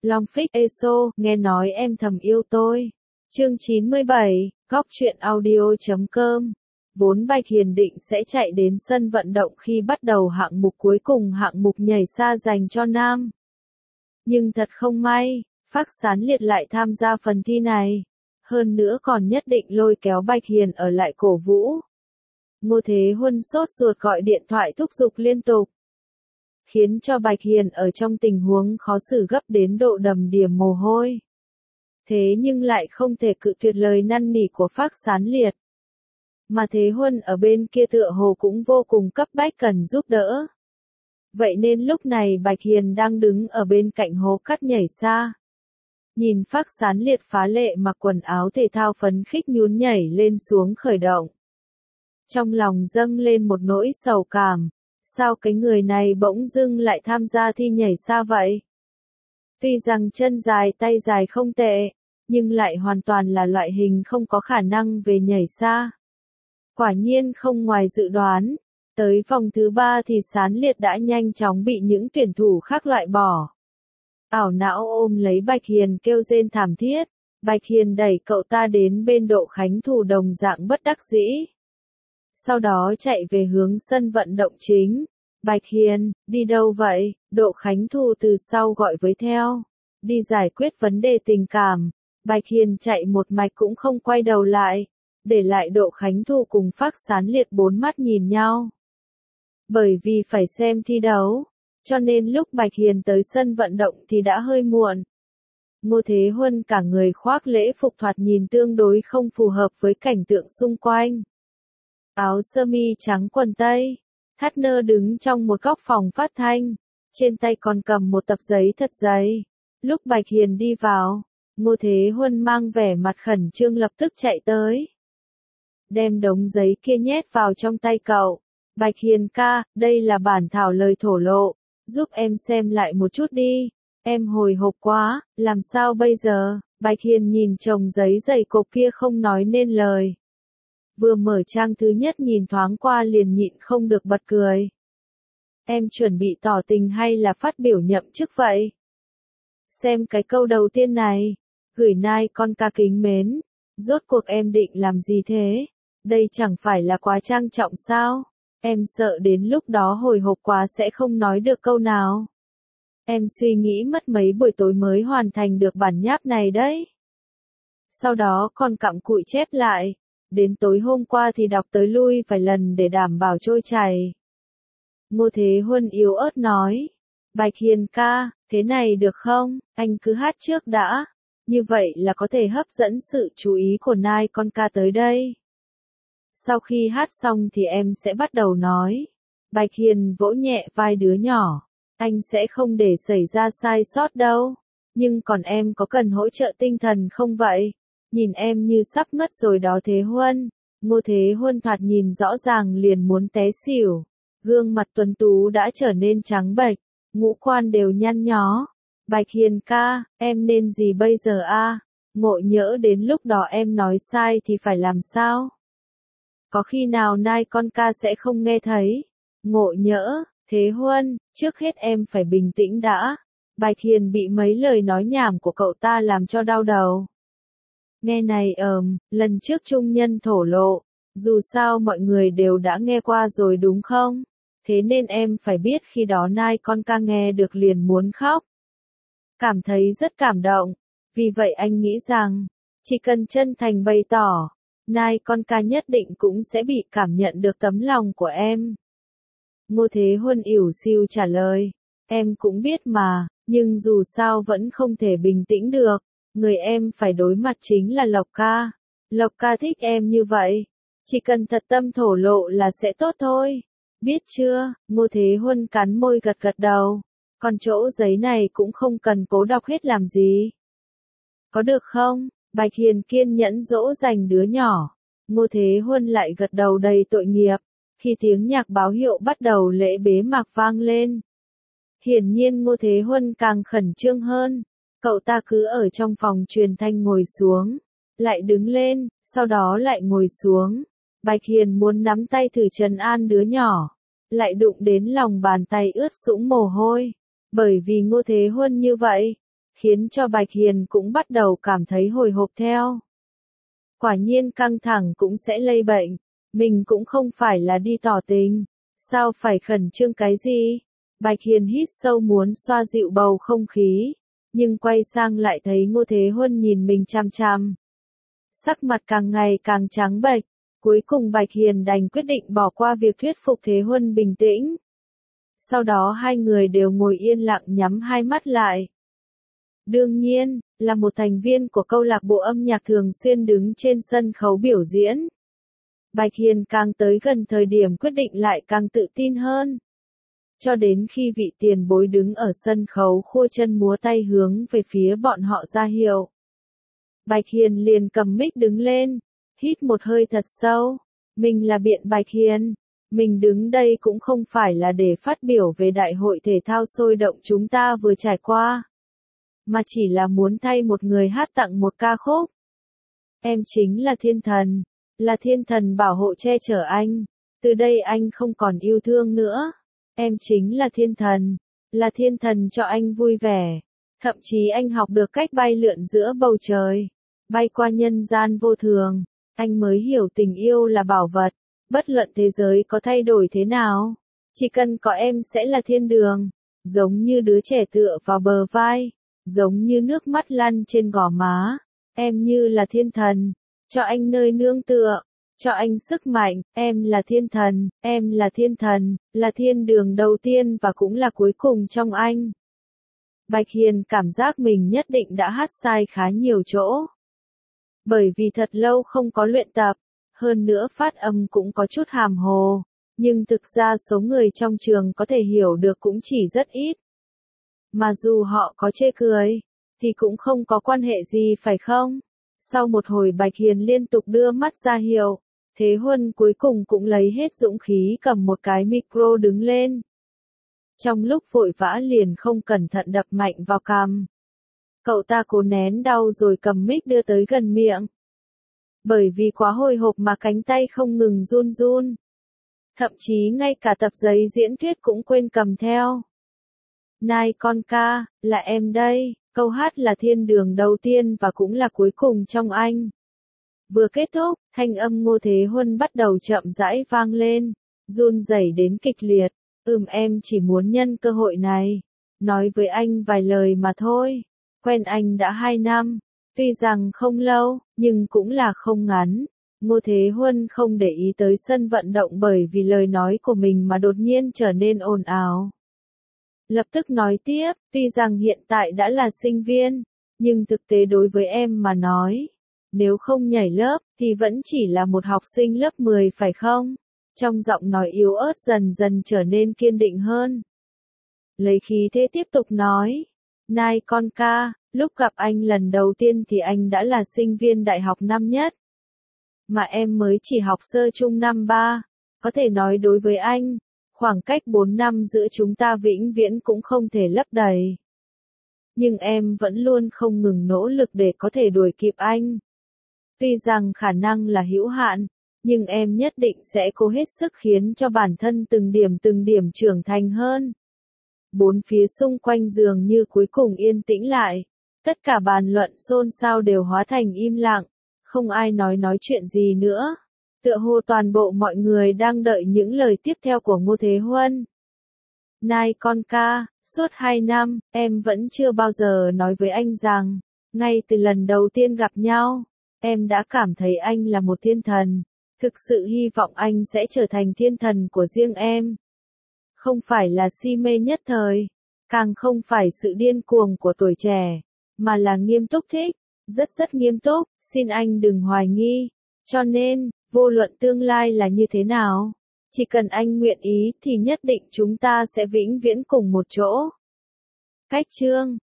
Long Phích Eso, nghe nói em thầm yêu tôi. Chương 97, Góc truyện audio.com. Vốn Bạch Hiền định sẽ chạy đến sân vận động khi bắt đầu hạng mục cuối cùng, hạng mục nhảy xa dành cho nam. Nhưng thật không may, Phác Sán Liệt lại tham gia phần thi này. Hơn nữa còn nhất định lôi kéo Bạch Hiền ở lại cổ vũ. Ngô Thế Huân sốt ruột gọi điện thoại thúc giục liên tục, khiến cho Bạch Hiền ở trong tình huống khó xử gấp đến độ đầm đìa mồ hôi. Thế nhưng lại không thể cự tuyệt lời năn nỉ của Phác Sán Liệt. Mà Thế Huân ở bên kia tựa hồ cũng vô cùng cấp bách cần giúp đỡ. Vậy nên lúc này Bạch Hiền đang đứng ở bên cạnh hố cắt nhảy xa. Nhìn Phác Sán Liệt phá lệ mặc quần áo thể thao phấn khích nhún nhảy lên xuống khởi động. Trong lòng dâng lên một nỗi sầu cảm, sao cái người này bỗng dưng lại tham gia thi nhảy xa vậy? Tuy rằng chân dài tay dài không tệ, nhưng lại hoàn toàn là loại hình không có khả năng về nhảy xa. Quả nhiên không ngoài dự đoán, tới vòng thứ 3 thì Sán Liệt đã nhanh chóng bị những tuyển thủ khác loại bỏ. Ảo não ôm lấy Bạch Hiền kêu rên thảm thiết, Bạch Hiền đẩy cậu ta đến bên Độ Khánh Thù đồng dạng bất đắc dĩ. Sau đó chạy về hướng sân vận động chính. Bạch Hiền, đi đâu vậy? Độ Khánh Thù từ sau gọi với theo. Đi giải quyết vấn đề tình cảm. Bạch Hiền chạy một mạch cũng không quay đầu lại, để lại Độ Khánh Thù cùng Phác Sán Liệt bốn mắt nhìn nhau. Bởi vì phải xem thi đấu, cho nên lúc Bạch Hiền tới sân vận động thì đã hơi muộn. Ngô Thế Huân cả người khoác lễ phục thoạt nhìn tương đối không phù hợp với cảnh tượng xung quanh. Áo sơ mi trắng quần tây, thắt nơ đứng trong một góc phòng phát thanh, trên tay còn cầm một tập giấy thật dày. Lúc Bạch Hiền đi vào, Ngô Thế Huân mang vẻ mặt khẩn trương lập tức chạy tới. Đem đống giấy kia nhét vào trong tay cậu. Bạch Hiền ca, đây là bản thảo lời thổ lộ, giúp em xem lại một chút đi. Em hồi hộp quá, làm sao bây giờ? Bạch Hiền nhìn chồng giấy dày cộp kia không nói nên lời. Vừa mở trang thứ nhất nhìn thoáng qua liền nhịn không được bật cười. Em chuẩn bị tỏ tình hay là phát biểu nhậm chức vậy? Xem cái câu đầu tiên này. Gửi nai con ca kính mến. Rốt cuộc em định làm gì thế? Đây chẳng phải là quá trang trọng sao? Em sợ đến lúc đó hồi hộp quá sẽ không nói được câu nào. Em suy nghĩ mất mấy buổi tối mới hoàn thành được bản nháp này đấy. Sau đó còn cặm cụi chép lại. Đến tối hôm qua thì đọc tới lui vài lần để đảm bảo trôi chảy. Ngô Thế Huân yếu ớt nói. Bạch Hiền ca, thế này được không? Anh cứ hát trước đã. Như vậy là có thể hấp dẫn sự chú ý của nai con ca tới đây. Sau khi hát xong thì em sẽ bắt đầu nói. Bạch Hiền vỗ nhẹ vai đứa nhỏ. Anh sẽ không để xảy ra sai sót đâu. Nhưng còn em có cần hỗ trợ tinh thần không vậy? Nhìn em như sắp ngất rồi đó Thế Huân. Ngô Thế Huân thoạt nhìn rõ ràng liền muốn té xỉu. Gương mặt tuấn tú đã trở nên trắng bệch, ngũ quan đều nhăn nhó. Bạch Hiền ca, em nên gì bây giờ a? Ngộ nhỡ đến lúc đó em nói sai thì phải làm sao? Có khi nào nai con ca sẽ không nghe thấy? Ngộ nhỡ, Thế Huân, trước hết em phải bình tĩnh đã. Bạch Hiền bị mấy lời nói nhảm của cậu ta làm cho đau đầu. Nghe này lần trước trung nhân thổ lộ, dù sao mọi người đều đã nghe qua rồi đúng không? Thế nên em phải biết khi đó nai con ca nghe được liền muốn khóc. Cảm thấy rất cảm động, vì vậy anh nghĩ rằng, chỉ cần chân thành bày tỏ, nai con ca nhất định cũng sẽ bị cảm nhận được tấm lòng của em. Ngô Thế Huân ỉu xìu trả lời, em cũng biết mà, nhưng dù sao vẫn không thể bình tĩnh được. Người em phải đối mặt chính là Lộc ca. Lộc ca thích em như vậy. Chỉ cần thật tâm thổ lộ là sẽ tốt thôi. Biết chưa? Ngô Thế Huân cắn môi gật gật đầu. Còn chỗ giấy này cũng không cần cố đọc hết làm gì. Có được không? Bạch Hiền kiên nhẫn dỗ dành đứa nhỏ. Ngô Thế Huân lại gật đầu đầy tội nghiệp. Khi tiếng nhạc báo hiệu bắt đầu lễ bế mạc vang lên. Hiển nhiên Ngô Thế Huân càng khẩn trương hơn. Cậu ta cứ ở trong phòng truyền thanh ngồi xuống, lại đứng lên, sau đó lại ngồi xuống. Bạch Hiền muốn nắm tay thử trấn an đứa nhỏ, lại đụng đến lòng bàn tay ướt sũng mồ hôi. Bởi vì Ngô Thế Huân như vậy, khiến cho Bạch Hiền cũng bắt đầu cảm thấy hồi hộp theo. Quả nhiên căng thẳng cũng sẽ lây bệnh, mình cũng không phải là đi tỏ tình, sao phải khẩn trương cái gì? Bạch Hiền hít sâu muốn xoa dịu bầu không khí, nhưng quay sang lại thấy Ngô Thế Huân nhìn mình chằm chằm. Sắc mặt càng ngày càng trắng bệch, cuối cùng Bạch Hiền đành quyết định bỏ qua việc thuyết phục Thế Huân bình tĩnh. Sau đó hai người đều ngồi yên lặng nhắm hai mắt lại. Đương nhiên, là một thành viên của câu lạc bộ âm nhạc thường xuyên đứng trên sân khấu biểu diễn. Bạch Hiền càng tới gần thời điểm quyết định lại càng tự tin hơn. Cho đến khi vị tiền bối đứng ở sân khấu khua chân múa tay hướng về phía bọn họ ra hiệu. Bạch Hiền liền cầm mic đứng lên, hít một hơi thật sâu. Mình là Biện Bạch Hiền. Mình đứng đây cũng không phải là để phát biểu về đại hội thể thao sôi động chúng ta vừa trải qua, mà chỉ là muốn thay một người hát tặng một ca khúc. Em chính là thiên thần bảo hộ che chở anh. Từ đây anh không còn yêu thương nữa. Em chính là thiên thần cho anh vui vẻ. Thậm chí anh học được cách bay lượn giữa bầu trời, bay qua nhân gian vô thường. Anh mới hiểu tình yêu là bảo vật. Bất luận thế giới có thay đổi thế nào, chỉ cần có em sẽ là thiên đường. Giống như đứa trẻ tựa vào bờ vai, giống như nước mắt lăn trên gò má. Em như là thiên thần, cho anh nơi nương tựa, cho anh sức mạnh. Em là thiên thần, là thiên đường đầu tiên và cũng là cuối cùng trong anh. Bạch Hiền cảm giác mình nhất định đã hát sai khá nhiều chỗ. Bởi vì thật lâu không có luyện tập, hơn nữa phát âm cũng có chút hàm hồ, nhưng thực ra số người trong trường có thể hiểu được cũng chỉ rất ít. Mà dù họ có chê cười, thì cũng không có quan hệ gì phải không? Sau một hồi Bạch Hiền liên tục đưa mắt ra hiệu, Thế Huân cuối cùng cũng lấy hết dũng khí cầm một cái micro đứng lên. Trong lúc vội vã liền không cẩn thận đập mạnh vào cằm. Cậu ta cố nén đau rồi cầm mic đưa tới gần miệng. Bởi vì quá hồi hộp mà cánh tay không ngừng run run. Thậm chí ngay cả tập giấy diễn thuyết cũng quên cầm theo. Này con ca, là em đây, câu hát là thiên đường đầu tiên và cũng là cuối cùng trong anh. Vừa kết thúc, thanh âm Ngô Thế Huân bắt đầu chậm rãi vang lên, run rẩy đến kịch liệt. Em chỉ muốn nhân cơ hội này, nói với anh vài lời mà thôi. Quen anh đã 2 năm, tuy rằng không lâu, nhưng cũng là không ngắn. Ngô Thế Huân không để ý tới sân vận động bởi vì lời nói của mình mà đột nhiên trở nên ồn ào. Lập tức nói tiếp, tuy rằng hiện tại đã là sinh viên, nhưng thực tế đối với em mà nói, nếu không nhảy lớp, thì vẫn chỉ là một học sinh lớp 10 phải không? Trong giọng nói yếu ớt dần dần trở nên kiên định hơn. Lấy khí thế tiếp tục nói, này con ca, lúc gặp anh lần đầu tiên thì anh đã là sinh viên đại học năm nhất. Mà em mới chỉ học sơ trung năm 3, có thể nói đối với anh, khoảng cách 4 năm giữa chúng ta vĩnh viễn cũng không thể lấp đầy. Nhưng em vẫn luôn không ngừng nỗ lực để có thể đuổi kịp anh. Tuy rằng khả năng là hữu hạn, nhưng em nhất định sẽ cố hết sức khiến cho bản thân từng điểm trưởng thành hơn. Bốn phía xung quanh dường như cuối cùng yên tĩnh lại. Tất cả bàn luận xôn xao đều hóa thành im lặng. Không ai nói chuyện gì nữa. Tựa hồ toàn bộ mọi người đang đợi những lời tiếp theo của Ngô Thế Huân. Này con ca, suốt 2 năm, em vẫn chưa bao giờ nói với anh rằng, ngay từ lần đầu tiên gặp nhau, em đã cảm thấy anh là một thiên thần. Thực sự hy vọng anh sẽ trở thành thiên thần của riêng em. Không phải là si mê nhất thời, càng không phải sự điên cuồng của tuổi trẻ, mà là nghiêm túc thích, rất nghiêm túc, xin anh đừng hoài nghi. Cho nên, vô luận tương lai là như thế nào, chỉ cần anh nguyện ý thì nhất định chúng ta sẽ vĩnh viễn cùng một chỗ. Cách chương